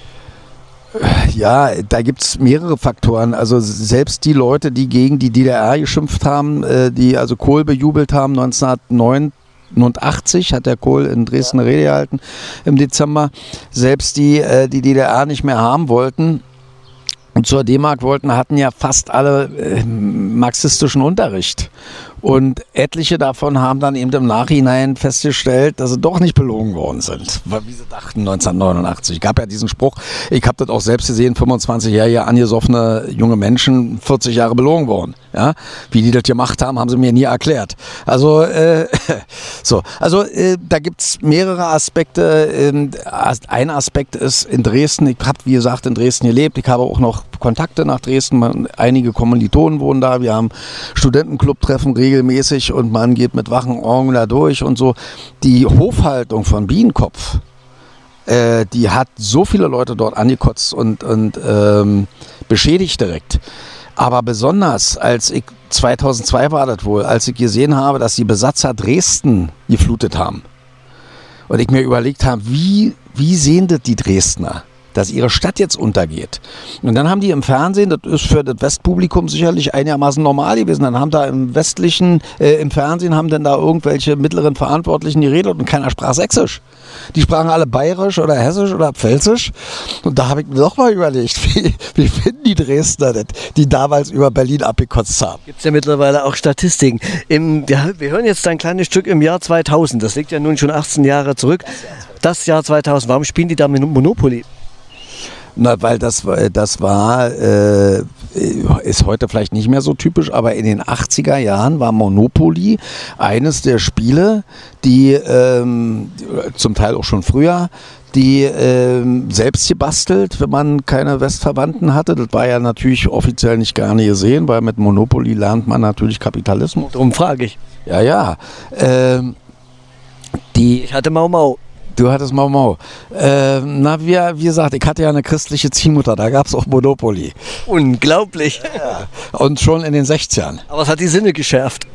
Ja, da gibt es mehrere Faktoren. Also selbst die Leute, die gegen die D D R geschimpft haben, äh, die also Kohl bejubelt haben, neunzehnhundertneunundachtzig hat der Kohl in Dresden eine Rede gehalten im Dezember, selbst die, äh, die D D R nicht mehr haben wollten und zur D-Mark wollten, hatten ja fast alle äh, marxistischen Unterricht. Und etliche davon haben dann eben im Nachhinein festgestellt, dass sie doch nicht belogen worden sind, wie sie dachten neunzehnhundertneunundachtzig. Es gab ja diesen Spruch, ich habe das auch selbst gesehen, fünfundzwanzigjährige angesoffene junge Menschen, vierzig Jahre belogen worden. Ja? Wie die das gemacht haben, haben sie mir nie erklärt. Also, äh, so. also äh, da gibt es mehrere Aspekte. Ähm, ein Aspekt ist in Dresden, ich habe wie gesagt in Dresden gelebt, ich habe auch noch Kontakte nach Dresden, einige Kommilitonen wohnen da, wir haben Studentenclub-Treffen regelmäßig und man geht mit wachen Augen da durch und so. Die Hofhaltung von Biedenkopf, äh, die hat so viele Leute dort angekotzt und, und ähm, beschädigt direkt. Aber besonders, als ich zweitausendzwei war das wohl, als ich gesehen habe, dass die Besatzer Dresden geflutet haben und ich mir überlegt habe, wie wie sehen das die Dresdner? Dass ihre Stadt jetzt untergeht. Und dann haben die im Fernsehen, das ist für das Westpublikum sicherlich einigermaßen normal gewesen, dann haben da im westlichen, äh, im Fernsehen haben dann da irgendwelche mittleren Verantwortlichen geredet und keiner sprach Sächsisch. Die sprachen alle bayerisch oder hessisch oder pfälzisch. Und da habe ich mir doch mal überlegt, wie, wie finden die Dresdner das, die damals über Berlin abgekotzt haben. Gibt es ja mittlerweile auch Statistiken. Im, wir, wir hören jetzt ein kleines Stück im Jahr zweitausend, das liegt ja nun schon achtzehn Jahre zurück. Das Jahr zweitausend, warum spielen die da Monopoly? Na, weil das, das war, äh, ist heute vielleicht nicht mehr so typisch, aber in den achtziger Jahren war Monopoly eines der Spiele, die ähm, zum Teil auch schon früher, die ähm, selbst gebastelt, wenn man keine Westverwandten hatte. Das war ja natürlich offiziell nicht gerne gesehen, weil mit Monopoly lernt man natürlich Kapitalismus. Darum frage ich. Ja, ja. Ähm, die ich hatte Mau Mau. Du hattest Mau Mau. Äh, na, wie, wie gesagt, ich hatte ja eine christliche Ziehmutter, da gab es auch Monopoly. Unglaublich. Ja. Und schon in den sechzigern. Aber es hat die Sinne geschärft.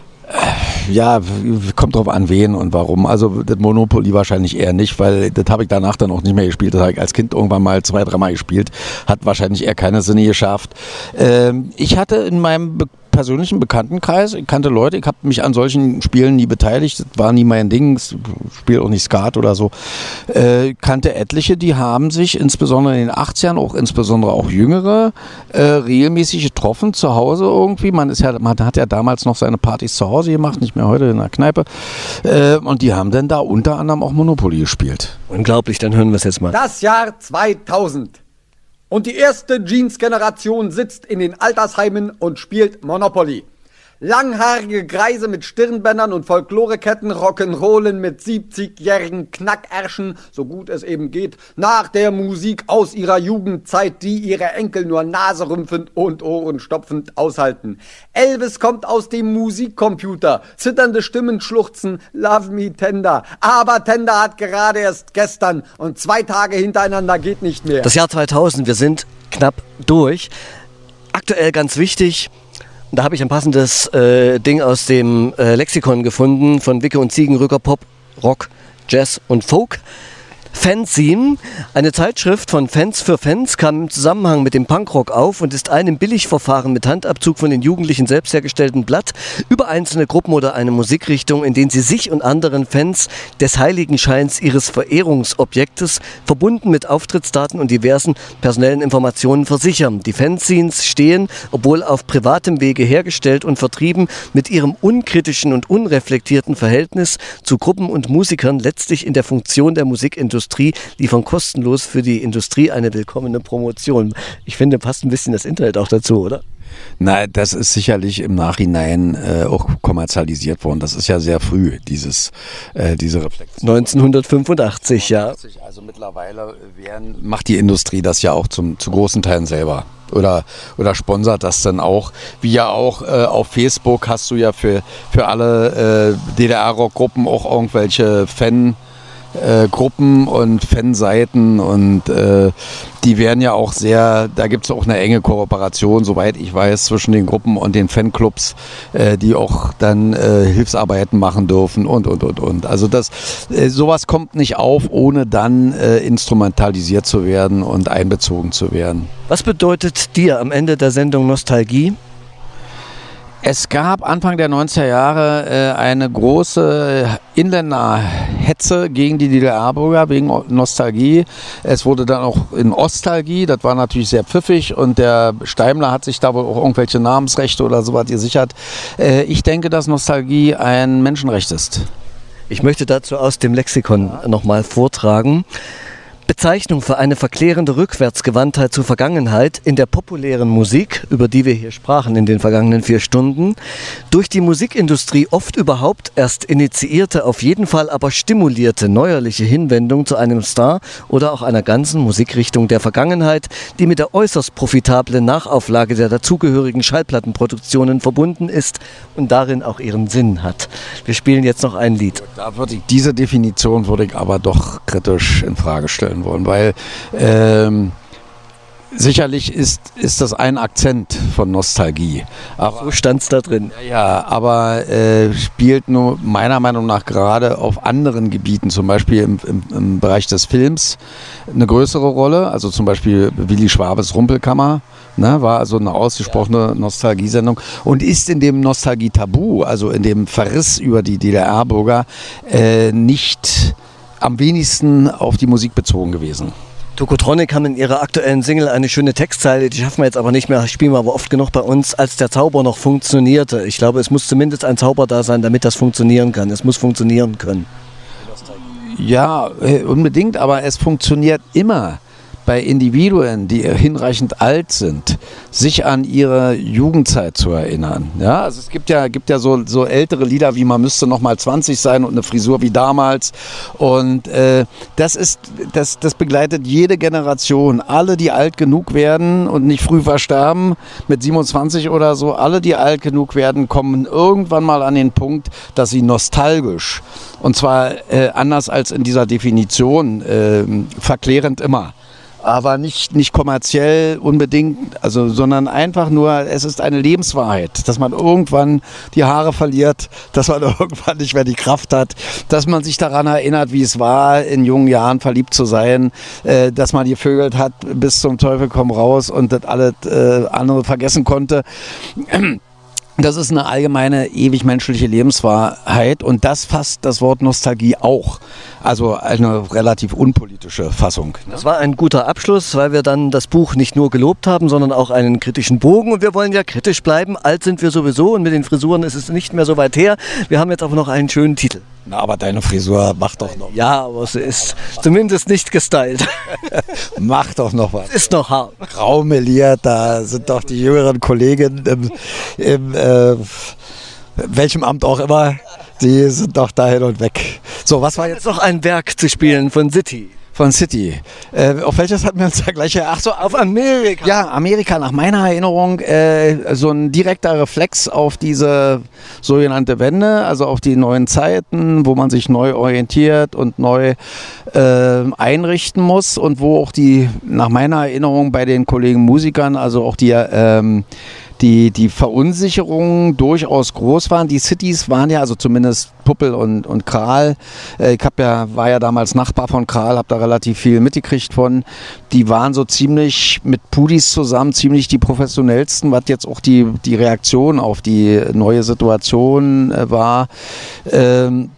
Ja, kommt drauf an, wen und warum. Also das Monopoly wahrscheinlich eher nicht, weil das habe ich danach dann auch nicht mehr gespielt. Das habe ich als Kind irgendwann mal zwei, dreimal gespielt. Hat wahrscheinlich eher keine Sinne geschärft. Ähm, ich hatte in meinem Be- persönlichen Bekanntenkreis, ich kannte Leute, ich habe mich an solchen Spielen nie beteiligt, das war nie mein Ding, ich spiele auch nicht Skat oder so, äh, kannte etliche, die haben sich insbesondere in den achtzigern, auch insbesondere auch Jüngere, äh, regelmäßig getroffen zu Hause irgendwie, man ist ja, man hat ja damals noch seine Partys zu Hause gemacht, nicht mehr heute in der Kneipe, äh, und die haben dann da unter anderem auch Monopoly gespielt. Unglaublich, dann hören wir es jetzt mal. Das Jahr zweitausend. Und die erste Jeans-Generation sitzt in den Altersheimen und spielt Monopoly. Langhaarige Greise mit Stirnbändern und Folkloreketten rock'n'rollen mit siebzigjährigen Knackärschen, so gut es eben geht, nach der Musik aus ihrer Jugendzeit, die ihre Enkel nur naserümpfend und ohrenstopfend aushalten. Elvis kommt aus dem Musikcomputer, zitternde Stimmen schluchzen, Love me tender. Aber Tender hat gerade erst gestern und zwei Tage hintereinander geht nicht mehr. Das Jahr zweitausend, wir sind knapp durch. Aktuell ganz wichtig, da habe ich ein passendes äh, Ding aus dem äh, Lexikon gefunden von Wicke und Ziegenrücker, Pop, Rock, Jazz und Folk. Fanzine, eine Zeitschrift von Fans für Fans, kam im Zusammenhang mit dem Punkrock auf und ist einem Billigverfahren mit Handabzug von den Jugendlichen selbst hergestellten Blatt über einzelne Gruppen oder eine Musikrichtung, in denen sie sich und anderen Fans des Heiligenscheins ihres Verehrungsobjektes verbunden mit Auftrittsdaten und diversen personellen Informationen versichern. Die Fanzines stehen, obwohl auf privatem Wege hergestellt und vertrieben, mit ihrem unkritischen und unreflektierten Verhältnis zu Gruppen und Musikern letztlich in der Funktion der Musikindustrie liefern kostenlos für die Industrie eine willkommene Promotion. Ich finde, passt ein bisschen das Internet auch dazu, oder? Na, das ist sicherlich im Nachhinein äh, auch kommerzialisiert worden. Das ist ja sehr früh, dieses, äh, diese Reflexion. neunzehnhundertfünfundachtzig, ja. Also mittlerweile werden, macht die Industrie das ja auch zum, zu großen Teilen selber. Oder, oder sponsert das dann auch. Wie ja auch äh, auf Facebook hast du ja für, für alle äh, D D R-Rock-Gruppen auch irgendwelche Fan- Äh, Gruppen und Fanseiten und äh, die werden ja auch sehr, da gibt es auch eine enge Kooperation, soweit ich weiß, zwischen den Gruppen und den Fanclubs, äh, die auch dann äh, Hilfsarbeiten machen dürfen und und und und. Also das, äh, sowas kommt nicht auf, ohne dann äh, instrumentalisiert zu werden und einbezogen zu werden. Was bedeutet dir am Ende der Sendung Nostalgie? Es gab Anfang der neunziger Jahre äh, eine große Inländerhetze gegen die D D R-Bürger wegen Nostalgie. Es wurde dann auch in Ostalgie, das war natürlich sehr pfiffig und der Steimler hat sich da wohl auch irgendwelche Namensrechte oder sowas gesichert. Äh, ich denke, dass Nostalgie ein Menschenrecht ist. Ich möchte dazu aus dem Lexikon nochmal vortragen. Bezeichnung für eine verklärende Rückwärtsgewandtheit zur Vergangenheit in der populären Musik, über die wir hier sprachen in den vergangenen vier Stunden, durch die Musikindustrie oft überhaupt erst initiierte, auf jeden Fall aber stimulierte neuerliche Hinwendung zu einem Star oder auch einer ganzen Musikrichtung der Vergangenheit, die mit der äußerst profitablen Nachauflage der dazugehörigen Schallplattenproduktionen verbunden ist und darin auch ihren Sinn hat. Wir spielen jetzt noch ein Lied. Da würde ich, diese Definition würde ich aber doch kritisch in Frage stellen wollen, weil ähm, sicherlich ist, ist das ein Akzent von Nostalgie. Aber, so stand es da drin. Ja, aber äh, spielt nur meiner Meinung nach gerade auf anderen Gebieten, zum Beispiel im, im, im Bereich des Films, eine größere Rolle. Also zum Beispiel Willi Schwabes Rumpelkammer. Ne, war also eine ausgesprochene Nostalgiesendung und ist in dem Nostalgie-Tabu, also in dem Verriss über die D D R-Bürger, äh, nicht am wenigsten auf die Musik bezogen gewesen. Tokotronic haben in ihrer aktuellen Single eine schöne Textzeile, die schaffen wir jetzt aber nicht mehr, spielen wir aber oft genug bei uns, als der Zauber noch funktionierte. Ich glaube, es muss zumindest ein Zauber da sein, damit das funktionieren kann. Es muss funktionieren können. Ja, unbedingt, aber es funktioniert immer bei Individuen, die hinreichend alt sind, sich an ihre Jugendzeit zu erinnern. Ja, also es gibt ja, gibt ja so, so ältere Lieder, wie man müsste noch mal zwanzig sein und eine Frisur wie damals. Und äh, das ist, das, das begleitet jede Generation. Alle, die alt genug werden und nicht früh versterben, mit siebenundzwanzig oder so, alle, die alt genug werden, kommen irgendwann mal an den Punkt, dass sie nostalgisch, und zwar äh, anders als in dieser Definition, äh, verklärend immer, aber nicht, nicht kommerziell unbedingt, also, sondern einfach nur, es ist eine Lebenswahrheit, dass man irgendwann die Haare verliert, dass man irgendwann nicht mehr die Kraft hat, dass man sich daran erinnert, wie es war, in jungen Jahren verliebt zu sein, äh, dass man gevögelt hat bis zum Teufel komm raus und das alles äh, andere vergessen konnte. Das ist eine allgemeine, ewig menschliche Lebenswahrheit und das fasst das Wort Nostalgie auch. Also eine relativ unpolitische Fassung. Das war ein guter Abschluss, weil wir dann das Buch nicht nur gelobt haben, sondern auch einen kritischen Bogen. Und wir wollen ja kritisch bleiben. Alt sind wir sowieso und mit den Frisuren ist es nicht mehr so weit her. Wir haben jetzt aber noch einen schönen Titel. Na, aber deine Frisur macht doch noch. Ja, aber sie ist zumindest nicht gestylt. Mach doch noch was. Ist noch hart. Graumeliert, da sind doch die jüngeren Kollegen im, im äh, welchem Amt auch immer, die sind doch da hin und weg. So, was war jetzt? Jetzt noch ein Werk zu spielen von City. Von City. Äh, auf welches hatten wir uns da gleich? Ach so, auf Amerika. Ja, Amerika, nach meiner Erinnerung, äh, so ein direkter Reflex auf diese sogenannte Wende, also auf die neuen Zeiten, wo man sich neu orientiert und neu äh, einrichten muss und wo auch die, nach meiner Erinnerung bei den Kollegen Musikern, also auch die ähm, die, die Verunsicherungen durchaus groß waren. Die Cities waren ja, also zumindest Puppel und, und Kral, äh, ich hab ja, war ja damals Nachbar von Kral, habe da relativ viel mitgekriegt von, die waren so ziemlich mit Pudis zusammen, ziemlich die professionellsten, was jetzt auch die, die Reaktion auf die neue Situation äh, war. Ähm,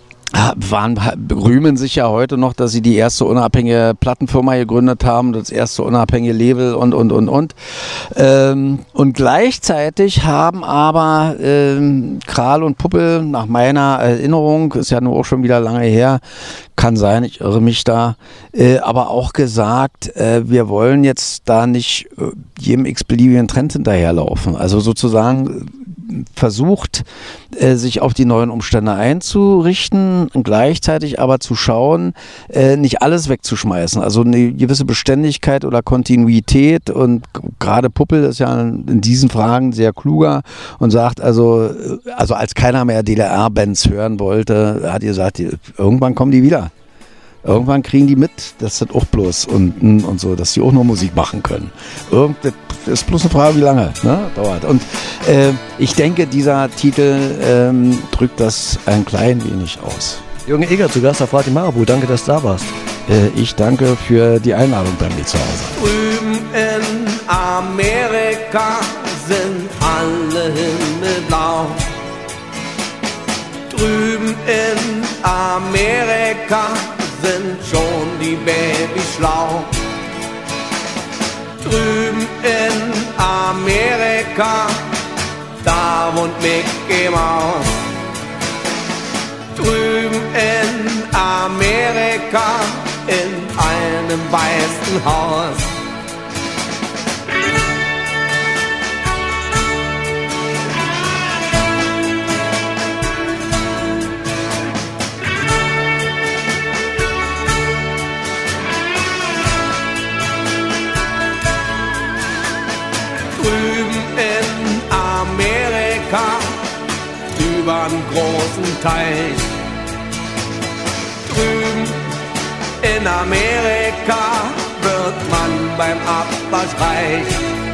Waren, rühmen sich ja heute noch, dass sie die erste unabhängige Plattenfirma gegründet haben, das erste unabhängige Label und, und, und, und. Ähm, und gleichzeitig haben aber ähm, Kral und Puppel, nach meiner Erinnerung, ist ja nur auch schon wieder lange her, kann sein, ich irre mich da, äh, aber auch gesagt, äh, wir wollen jetzt da nicht äh, jedem x-beliebigen Trend hinterherlaufen. Also sozusagen versucht, äh, sich auf die neuen Umstände einzurichten, gleichzeitig aber zu schauen, äh, nicht alles wegzuschmeißen. Also eine gewisse Beständigkeit oder Kontinuität, und gerade Puppel ist ja in diesen Fragen sehr kluger und sagt, also, also als keiner mehr D D R-Bands hören wollte, hat ihr gesagt, irgendwann kommen die wieder. Irgendwann kriegen die mit, dass das auch bloß und, und so, dass die auch nur Musik machen können. Irgend, das ist bloß eine Frage, wie lange, ne? Dauert. Und äh, ich denke, dieser Titel ähm, drückt das ein klein wenig aus. Jürgen Eger zu Gast auf Radio Marabout. Danke, dass du da warst. Äh, ich danke für die Einladung bei mir zu Hause. Drüben in Amerika sind alle Himmel blau. Drüben in Amerika sind schon die Babys schlau. Drüben in Amerika, da wohnt Mickey Mouse. Drüben in Amerika, in einem weißen Haus. Übern großen Teich. Drüben in Amerika wird man beim Abwasch reich.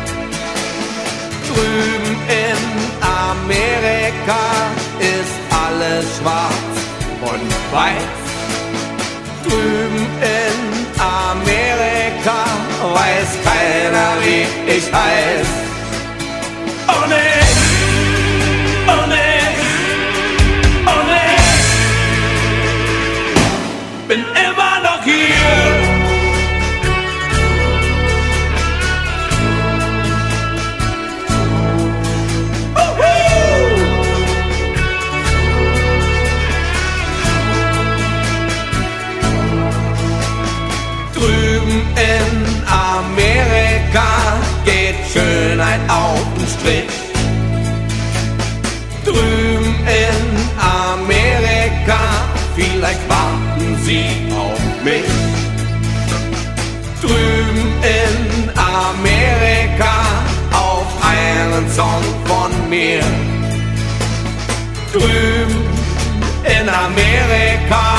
Drüben in Amerika ist alles schwarz und weiß. Drüben in Amerika weiß keiner, wie ich heiß. Und ich, und ich, und ich bin immer noch hier. In Amerika geht Schönheit auf den Strich. Drüben in Amerika, vielleicht warten sie auf mich. Drüben in Amerika auf einen Song von mir. Drüben in Amerika